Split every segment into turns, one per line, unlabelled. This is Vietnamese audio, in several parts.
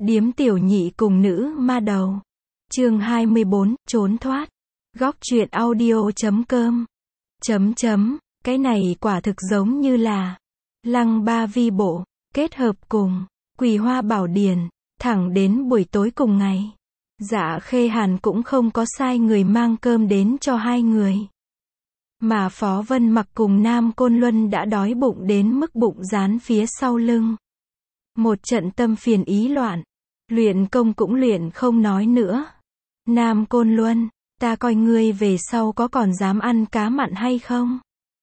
Điếm tiểu nhị cùng nữ ma đầu. Chương 24, trốn thoát. Góc truyện audio.com. Cái này quả thực giống như là Lăng Ba Vi Bộ, kết hợp cùng Quỳ Hoa Bảo Điển. Thẳng đến buổi tối cùng ngày, Dạ Khê Hàn cũng không có sai người mang cơm đến cho hai người. Mà Phó Vân Mặc cùng Nam Côn Luân đã đói bụng đến mức bụng dán phía sau lưng. Một trận tâm phiền ý loạn. Luyện công cũng luyện không nói nữa. Nam Côn Luân, ta coi ngươi về sau có còn dám ăn cá mặn hay không?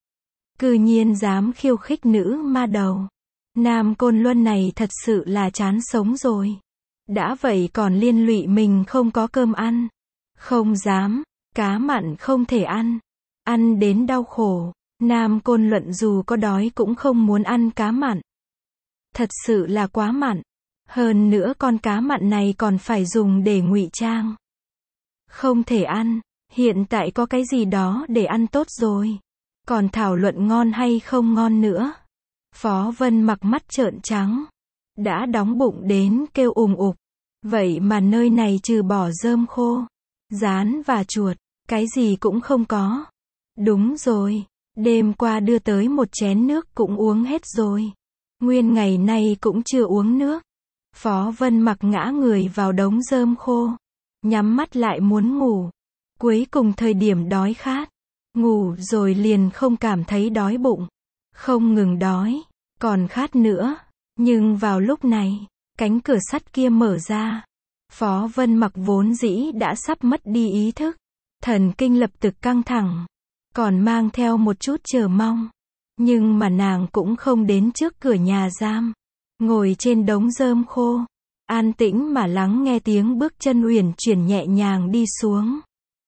Cư nhiên dám khiêu khích nữ ma đầu. Nam Côn Luân này thật sự là chán sống rồi. Đã vậy còn liên lụy mình không có cơm ăn. Không dám, cá mặn không thể ăn. Ăn đến đau khổ. Nam Côn Luân dù có đói cũng không muốn ăn cá mặn. Thật sự là quá mặn. Hơn nữa con cá mặn này còn phải dùng để ngụy trang. Không thể ăn, hiện tại có cái gì đó để ăn tốt rồi. Còn thảo luận ngon hay không ngon nữa. Phó Vân Mặc mắt trợn trắng. Đã đóng bụng đến kêu ùng ục. Vậy mà nơi này trừ bỏ rơm khô, rán và chuột, cái gì cũng không có. Đúng rồi, đêm qua đưa tới một chén nước cũng uống hết rồi. Nguyên ngày nay cũng chưa uống nước. Phó Vân Mặc ngã người vào đống rơm khô. Nhắm mắt lại muốn ngủ. Cuối cùng thời điểm đói khát. Ngủ rồi liền không cảm thấy đói bụng. Không ngừng đói. Còn khát nữa. Nhưng vào lúc này, cánh cửa sắt kia mở ra. Phó Vân Mặc vốn dĩ đã sắp mất đi ý thức. Thần kinh lập tức căng thẳng. Còn mang theo một chút chờ mong. Nhưng mà nàng cũng không đến trước cửa nhà giam. Ngồi trên đống rơm khô. An tĩnh mà lắng nghe tiếng bước chân uyển chuyển nhẹ nhàng đi xuống.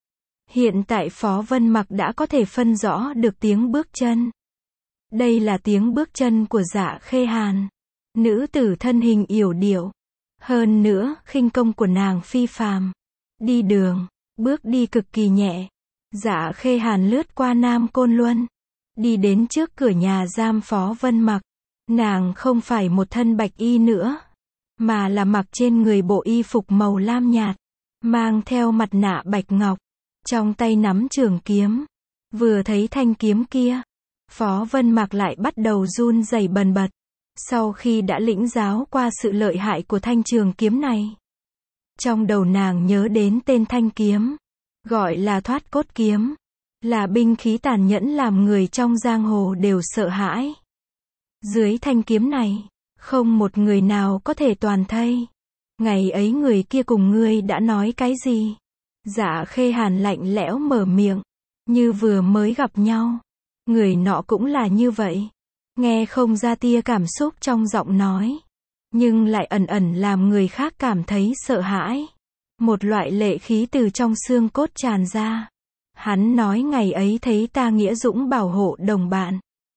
Hiện tại Phó Vân Mặc đã có thể phân rõ được tiếng bước chân. Đây là tiếng bước chân của Dạ Khê Hàn. Nữ tử thân hình yểu điệu. Hơn nữa, khinh công của nàng phi phàm. Đi đường, bước đi cực kỳ nhẹ. Dạ Khê Hàn lướt qua Nam Côn Luân. Đi đến trước cửa nhà giam Phó Vân Mặc. Nàng không phải một thân bạch y nữa. Mà là mặc trên người bộ y phục màu lam nhạt. Mang theo mặt nạ bạch ngọc. Trong tay nắm trường kiếm. Vừa thấy thanh kiếm kia. Phó Vân Mặc lại bắt đầu run rẩy bần bật. Sau khi đã lĩnh giáo qua sự lợi hại của thanh trường kiếm này. Trong đầu nàng nhớ đến tên thanh kiếm. Gọi là thoát cốt kiếm. Là binh khí tàn nhẫn làm người trong giang hồ đều sợ hãi. Dưới thanh kiếm này, không một người nào có thể toàn thây. Ngày ấy người kia cùng ngươi đã nói cái gì? Dạ Khê Hàn lạnh lẽo mở miệng. Như vừa mới gặp nhau. Người nọ cũng là như vậy. Nghe không ra tia cảm xúc trong giọng nói. Nhưng lại ẩn ẩn làm người khác cảm thấy sợ hãi. Một loại lệ khí từ trong xương cốt tràn ra. Hắn nói ngày ấy thấy ta nghĩa dũng bảo hộ đồng bạn.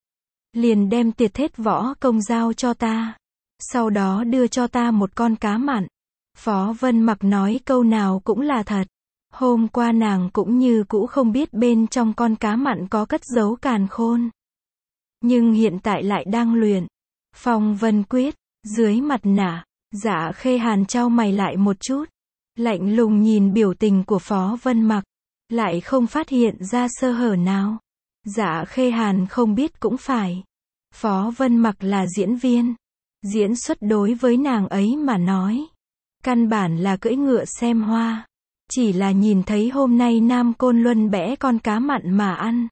Liền đem tuyệt thiết võ công giao cho ta. Sau đó đưa cho ta một con cá mặn. Phó Vân Mặc nói câu nào cũng là thật. Hôm qua nàng cũng như cũ không biết bên trong con cá mặn có cất giấu càn khôn. Nhưng hiện tại lại đang luyện Phong Vân Quyết. Dưới mặt nạ, Dạ Khê Hàn chau mày lại một chút. Lạnh lùng nhìn biểu tình của Phó Vân Mặc. Lại không phát hiện ra sơ hở nào. Dạ Khê Hàn không biết cũng phải. Phó Vân Mặc là diễn viên. Diễn xuất đối với nàng ấy mà nói. Căn bản là cưỡi ngựa xem hoa. Chỉ là nhìn thấy hôm nay Nam Côn Luân bẽ con cá mặn mà ăn.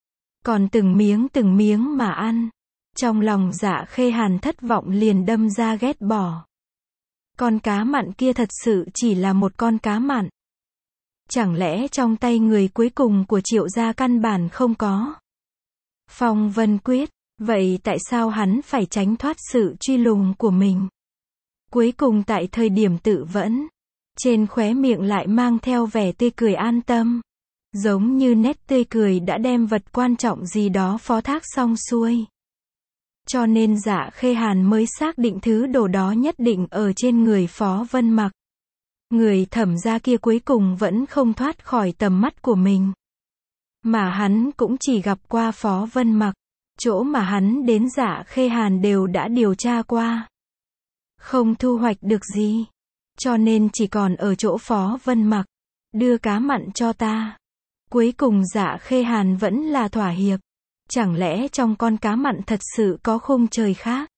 Còn từng miếng mà ăn. Trong lòng Dạ Khê Hàn thất vọng liền đâm ra ghét bỏ. Con cá mặn kia thật sự chỉ là một con cá mặn. Chẳng lẽ trong tay người cuối cùng của Triệu gia căn bản không có Phong Vân Quyết, vậy tại sao hắn phải tránh thoát sự truy lùng của mình? Cuối cùng tại thời điểm tự vẫn, trên khóe miệng lại mang theo vẻ tươi cười an tâm. Giống như nét tươi cười đã đem vật quan trọng gì đó phó thác xong xuôi. Cho nên Dạ Khê Hàn mới xác định thứ đồ đó nhất định ở trên người Phó Vân Mặc. Người Thẩm gia kia cuối cùng vẫn không thoát khỏi tầm mắt của mình. Mà hắn cũng chỉ gặp qua Phó Vân Mặc. Chỗ mà hắn đến Dạ Khê Hàn đều đã điều tra qua. không thu hoạch được gì. Cho nên chỉ còn ở chỗ Phó Vân Mặc. Đưa cá mặn cho ta. Cuối cùng Dạ Khê Hàn vẫn là thỏa hiệp. Chẳng lẽ trong con cá mặn thật sự có khung trời khác?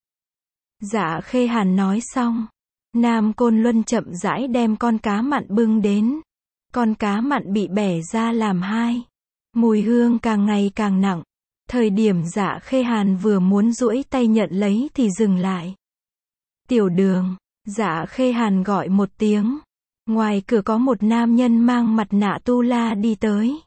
Dạ Khê Hàn nói xong. Nam Côn Luân chậm rãi đem con cá mặn bưng đến. Con cá mặn bị bẻ ra làm hai. Mùi hương càng ngày càng nặng. Thời điểm Dạ Khê Hàn vừa muốn duỗi tay nhận lấy thì dừng lại. Tiểu Đường, Dạ Khê Hàn gọi một tiếng. Ngoài cửa có một nam nhân mang mặt nạ tu la đi tới.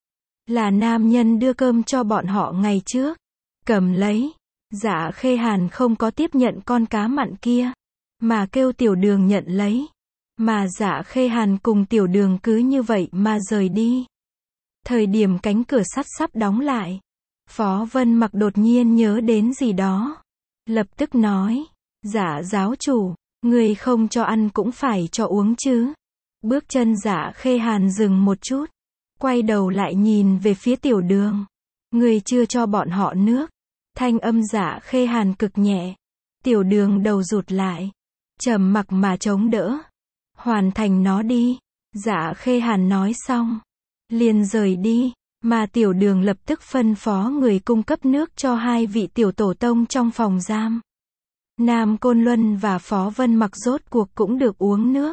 Là nam nhân đưa cơm cho bọn họ ngày trước. Cầm lấy. Dạ Khê Hàn không có tiếp nhận con cá mặn kia, mà kêu Tiểu Đường nhận lấy. Mà Dạ Khê Hàn cùng Tiểu Đường cứ như vậy mà rời đi. Thời điểm cánh cửa sắt sắp đóng lại, Phó Vân Mặc đột nhiên nhớ đến gì đó. Lập tức nói, Dạ giáo chủ, người không cho ăn cũng phải cho uống chứ. Bước chân Dạ Khê Hàn dừng một chút, quay đầu lại nhìn về phía Tiểu Đường. Người chưa cho bọn họ nước. Thanh âm Dạ Khê Hàn cực nhẹ. Tiểu Đường đầu rụt lại, trầm mặc mà chống đỡ. Hoàn thành nó đi. Dạ Khê Hàn nói xong, liền rời đi, mà Tiểu Đường lập tức phân phó người cung cấp nước cho hai vị tiểu tổ tông trong phòng giam. Nam Côn Luân và Phó Vân Mặc rốt cuộc cũng được uống nước.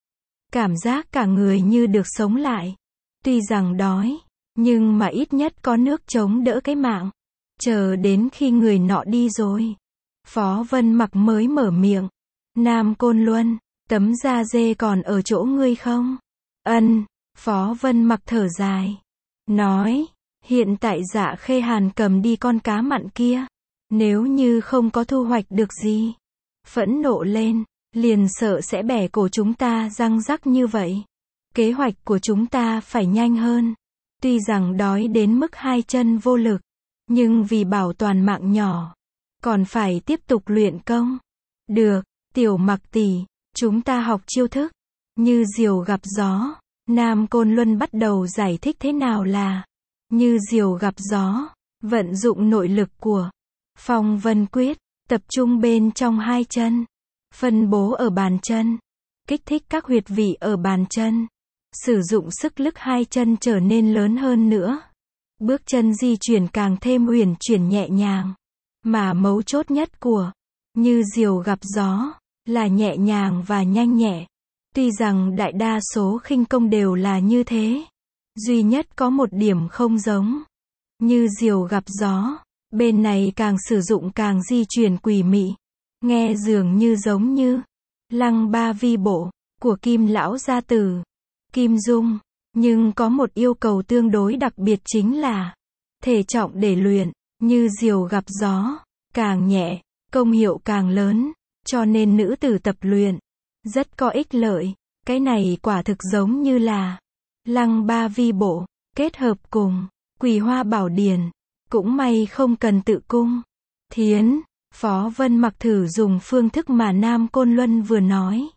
Cảm giác cả người như được sống lại. Tuy rằng đói, nhưng mà ít nhất có nước chống đỡ cái mạng. Chờ đến khi người nọ đi rồi, Phó Vân Mặc mới mở miệng. Nam Côn Luân, tấm da dê còn ở chỗ ngươi không? Ân. Phó Vân Mặc thở dài. Nói, hiện tại Dạ Khê Hàn cầm đi con cá mặn kia. Nếu như không có thu hoạch được gì, phẫn nộ lên, liền sợ sẽ bẻ cổ chúng ta răng rắc như vậy. Kế hoạch của chúng ta phải nhanh hơn. Tuy rằng đói đến mức hai chân vô lực, nhưng vì bảo toàn mạng nhỏ, còn phải tiếp tục luyện công. Được, Tiểu Mặc tỷ, chúng ta học chiêu thức. Như diều gặp gió. Nam Côn Luân bắt đầu giải thích thế nào là như diều gặp gió. Vận dụng nội lực của Phong Vân Quyết, tập trung bên trong hai chân, phân bố ở bàn chân, kích thích các huyệt vị ở bàn chân, sử dụng sức lực hai chân trở nên lớn hơn nữa. Bước chân di chuyển càng thêm uyển chuyển nhẹ nhàng. Mà mấu chốt nhất của như diều gặp gió là nhẹ nhàng và nhanh nhẹ. Tuy rằng đại đa số khinh công đều là như thế, duy nhất có một điểm không giống. Như diều gặp gió, bên này càng sử dụng càng di chuyển quỷ mị, nghe dường như giống như Lăng Ba Vi Bộ của Kim lão gia tử Kim Dung, nhưng có một yêu cầu tương đối đặc biệt chính là thể trọng để luyện. Như diều gặp gió càng nhẹ, công hiệu càng lớn, cho nên nữ tử tập luyện rất có ích lợi. Cái này quả thực giống như là Lăng Ba Vi Bộ kết hợp cùng Quỳ Hoa Bảo Điển. Cũng may không cần tự cung thiến. Phó Vân Mặc thử dùng phương thức mà Nam Côn Luân vừa nói,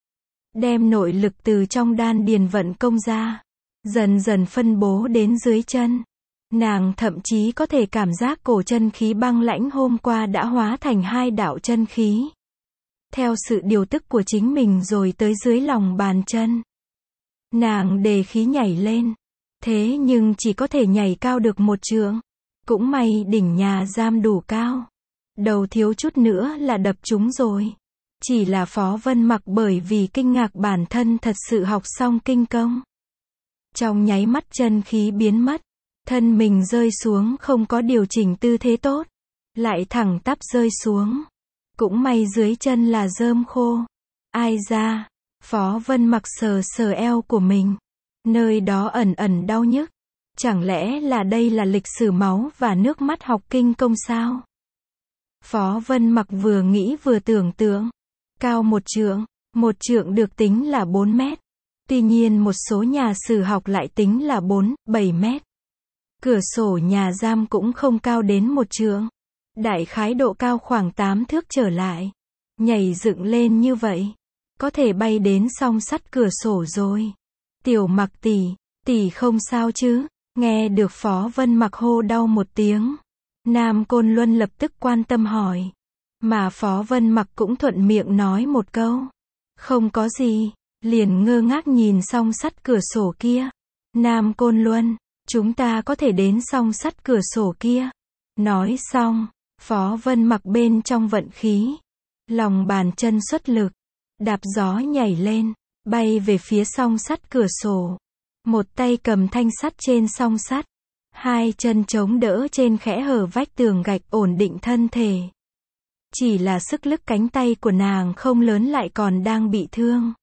đem nội lực từ trong đan điền vận công ra, dần dần phân bố đến dưới chân. Nàng thậm chí có thể cảm giác cổ chân khí băng lãnh hôm qua đã hóa thành hai đạo chân khí. Theo sự điều tức của chính mình rồi tới dưới lòng bàn chân. Nàng đề khí nhảy lên. Thế nhưng chỉ có thể nhảy cao được một trượng. Cũng may đỉnh nhà giam đủ cao. Đầu thiếu chút nữa là đập trúng rồi. Chỉ là Phó Vân Mặc bởi vì kinh ngạc bản thân thật sự học xong kinh công. Trong nháy mắt chân khí biến mất. Thân mình rơi xuống không có điều chỉnh tư thế tốt. Lại thẳng tắp rơi xuống. Cũng may dưới chân là rơm khô. Ai ra? Phó Vân Mặc sờ sờ eo của mình. Nơi đó ẩn ẩn đau nhức. Chẳng lẽ là đây là lịch sử máu và nước mắt học kinh công sao? Phó Vân Mặc vừa nghĩ vừa tưởng tượng. Cao một trượng được tính là 4 mét. Tuy nhiên một số nhà sử học lại tính là 4-7 mét. Cửa sổ nhà giam cũng không cao đến một trượng. Đại khái độ cao khoảng 8 thước trở lại. Nhảy dựng lên như vậy, có thể bay đến song sắt cửa sổ rồi. Tiểu Mặc tỷ không sao chứ? Nghe được Phó Vân Mặc hô đau một tiếng, Nam Côn Luân lập tức quan tâm hỏi. Mà Phó Vân Mặc cũng thuận miệng nói một câu. Không có gì, liền ngơ ngác nhìn song sắt cửa sổ kia. Nam Côn Luân, chúng ta có thể đến song sắt cửa sổ kia. Nói xong, Phó Vân Mặc bên trong vận khí. Lòng bàn chân xuất lực, đạp gió nhảy lên, bay về phía song sắt cửa sổ. Một tay cầm thanh sắt trên song sắt, hai chân chống đỡ trên khẽ hở vách tường gạch ổn định thân thể. Chỉ là sức lực cánh tay của nàng không lớn lại còn đang bị thương.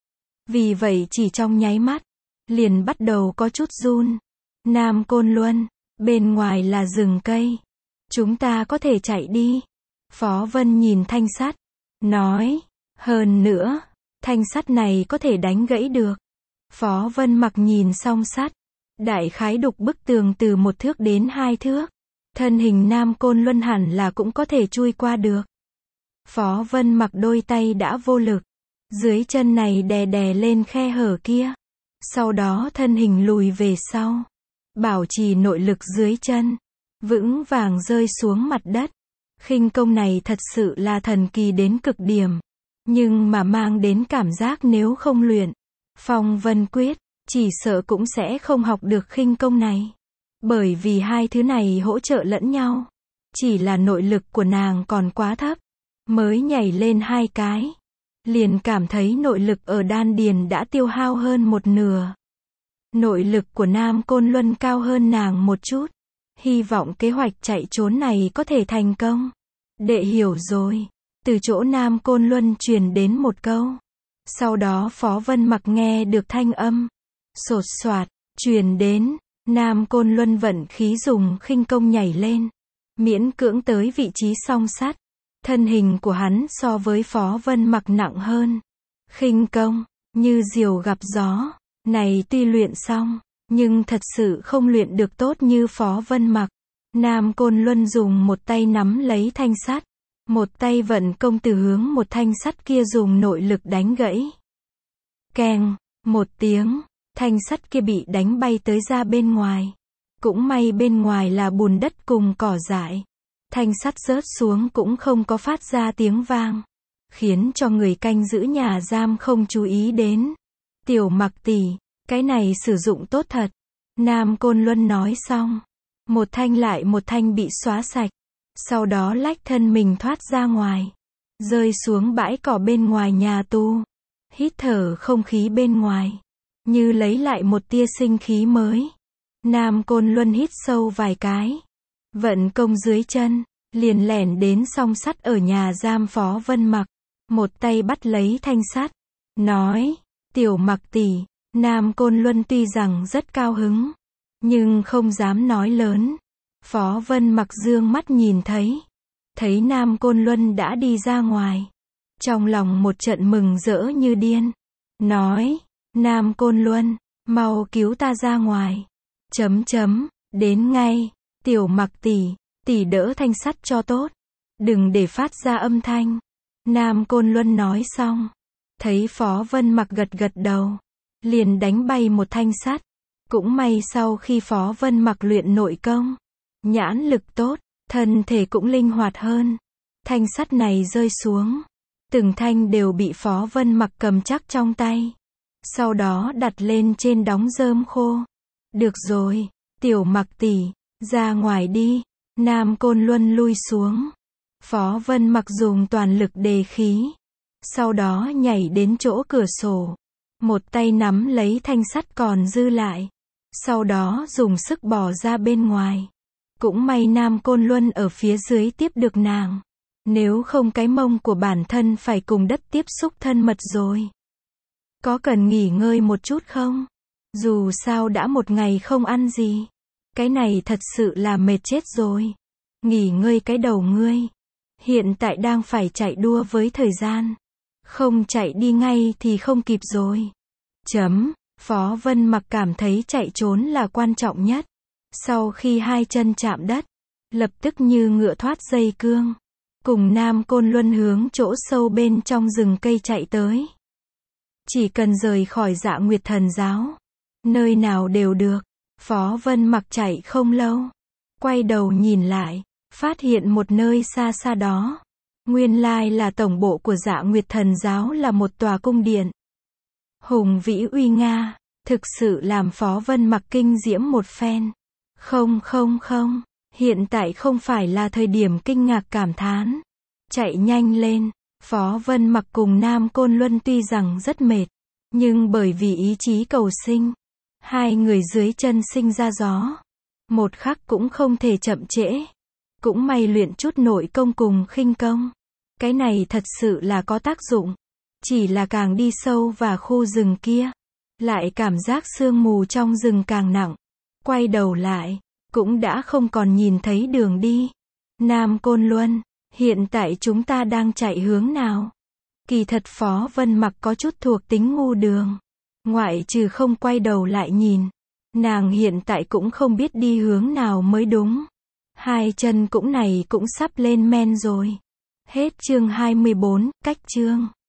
Vì vậy chỉ trong nháy mắt, liền bắt đầu có chút run. Nam Côn Luân, bên ngoài là rừng cây. Chúng ta có thể chạy đi. Phó Vân nhìn thanh sắt, nói, hơn nữa, thanh sắt này có thể đánh gãy được. Phó Vân Mặc nhìn song sắt, đại khái đục bức tường từ 1 thước đến 2 thước. Thân hình Nam Côn Luân hẳn là cũng có thể chui qua được. Phó Vân Mặc đôi tay đã vô lực, dưới chân này đè đè lên khe hở kia. Sau đó thân hình lùi về sau, bảo trì nội lực dưới chân, vững vàng rơi xuống mặt đất. Khinh công này thật sự là thần kỳ đến cực điểm, nhưng mà mang đến cảm giác nếu không luyện Phong Vân Quyết, chỉ sợ cũng sẽ không học được khinh công này. Bởi vì hai thứ này hỗ trợ lẫn nhau. Chỉ là nội lực của nàng còn quá thấp, mới nhảy lên 2 cái, liền cảm thấy nội lực ở đan điền đã tiêu hao hơn 1/2. Nội lực của Nam Côn Luân cao hơn nàng một chút. Hy vọng kế hoạch chạy trốn này có thể thành công. Đệ hiểu rồi. Từ chỗ Nam Côn Luân truyền đến một câu. Sau đó Phó Vân Mặc nghe được thanh âm sột soạt truyền đến. Nam Côn Luân vận khí dùng khinh công nhảy lên, miễn cưỡng tới vị trí song sắt. Thân hình của hắn so với Phó Vân Mặc nặng hơn. Khinh công như diều gặp gió này tuy luyện xong, nhưng thật sự không luyện được tốt như Phó Vân Mặc. Nam Côn Luân dùng một tay nắm lấy thanh sắt, một tay vận công từ hướng một thanh sắt kia dùng nội lực đánh gãy. Keng, một tiếng, thanh sắt kia bị đánh bay tới ra bên ngoài. Cũng may bên ngoài là bùn đất cùng cỏ dại. Thanh sắt rớt xuống cũng không có phát ra tiếng vang, khiến cho người canh giữ nhà giam không chú ý đến. Tiểu Mặc tỷ, cái này sử dụng tốt thật. Nam Côn Luân nói xong, một thanh lại một thanh bị xóa sạch. Sau đó lách thân mình thoát ra ngoài, rơi xuống bãi cỏ bên ngoài nhà tù. Hít thở không khí bên ngoài, như lấy lại một tia sinh khí mới. Nam Côn Luân hít sâu vài cái, vận công dưới chân, liền lẻn đến song sắt ở nhà giam Phó Vân Mặc. Một tay bắt lấy thanh sắt, nói, Tiểu Mặc tỷ. Nam Côn Luân tuy rằng rất cao hứng, nhưng không dám nói lớn. Phó Vân Mặc dương mắt nhìn thấy Nam Côn Luân đã đi ra ngoài. Trong lòng một trận mừng rỡ như điên. Nói, Nam Côn Luân, mau cứu ta ra ngoài. Đến ngay, Tiểu Mặc tỷ đỡ thanh sắt cho tốt. Đừng để phát ra âm thanh. Nam Côn Luân nói xong, thấy Phó Vân Mặc gật gật đầu, liền đánh bay một thanh sắt. Cũng may sau khi Phó Vân Mặc luyện nội công, nhãn lực tốt, thân thể cũng linh hoạt hơn. Thanh sắt này rơi xuống, từng thanh đều bị Phó Vân Mặc cầm chắc trong tay. Sau đó đặt lên trên đống rơm khô. Được rồi, Tiểu Mặc tỷ, ra ngoài đi. Nam Côn Luân lui xuống. Phó Vân Mặc dùng toàn lực đề khí. Sau đó nhảy đến chỗ cửa sổ. Một tay nắm lấy thanh sắt còn dư lại. Sau đó dùng sức bỏ ra bên ngoài. Cũng may Nam Côn Luân ở phía dưới tiếp được nàng. Nếu không cái mông của bản thân phải cùng đất tiếp xúc thân mật rồi. Có cần nghỉ ngơi một chút không? Dù sao đã một ngày không ăn gì. Cái này thật sự là mệt chết rồi. Nghỉ ngơi cái đầu ngươi. Hiện tại đang phải chạy đua với thời gian. Không chạy đi ngay thì không kịp rồi. Phó Vân Mặc cảm thấy chạy trốn là quan trọng nhất. Sau khi hai chân chạm đất, lập tức như ngựa thoát dây cương. Cùng Nam Côn Luân hướng chỗ sâu bên trong rừng cây chạy tới. Chỉ cần rời khỏi Dạ Nguyệt Thần Giáo, nơi nào đều được. Phó Vân Mặc chạy không lâu, quay đầu nhìn lại, phát hiện một nơi xa xa đó, Nguyên lai là tổng bộ của Dạ Nguyệt Thần giáo là một tòa cung điện. Hùng vĩ uy nga, thực sự làm Phó Vân Mặc kinh diễm một phen. Không, hiện tại không phải là thời điểm kinh ngạc cảm thán. Chạy nhanh lên, Phó Vân Mặc cùng Nam Côn Luân tuy rằng rất mệt, nhưng bởi vì ý chí cầu sinh, hai người dưới chân sinh ra gió. Một khắc cũng không thể chậm trễ. Cũng may luyện chút nội công cùng khinh công. Cái này thật sự là có tác dụng. Chỉ là càng đi sâu vào khu rừng kia, lại cảm giác sương mù trong rừng càng nặng. Quay đầu lại, cũng đã không còn nhìn thấy đường đi. Nam Côn Luân, hiện tại chúng ta đang chạy hướng nào? Kỳ thật Phó Vân Mặc có chút thuộc tính ngu đường. Ngoại trừ không quay đầu lại nhìn, nàng hiện tại cũng không biết đi hướng nào mới đúng. Hai chân cũng sắp lên men rồi. Hết chương 24, cách chương.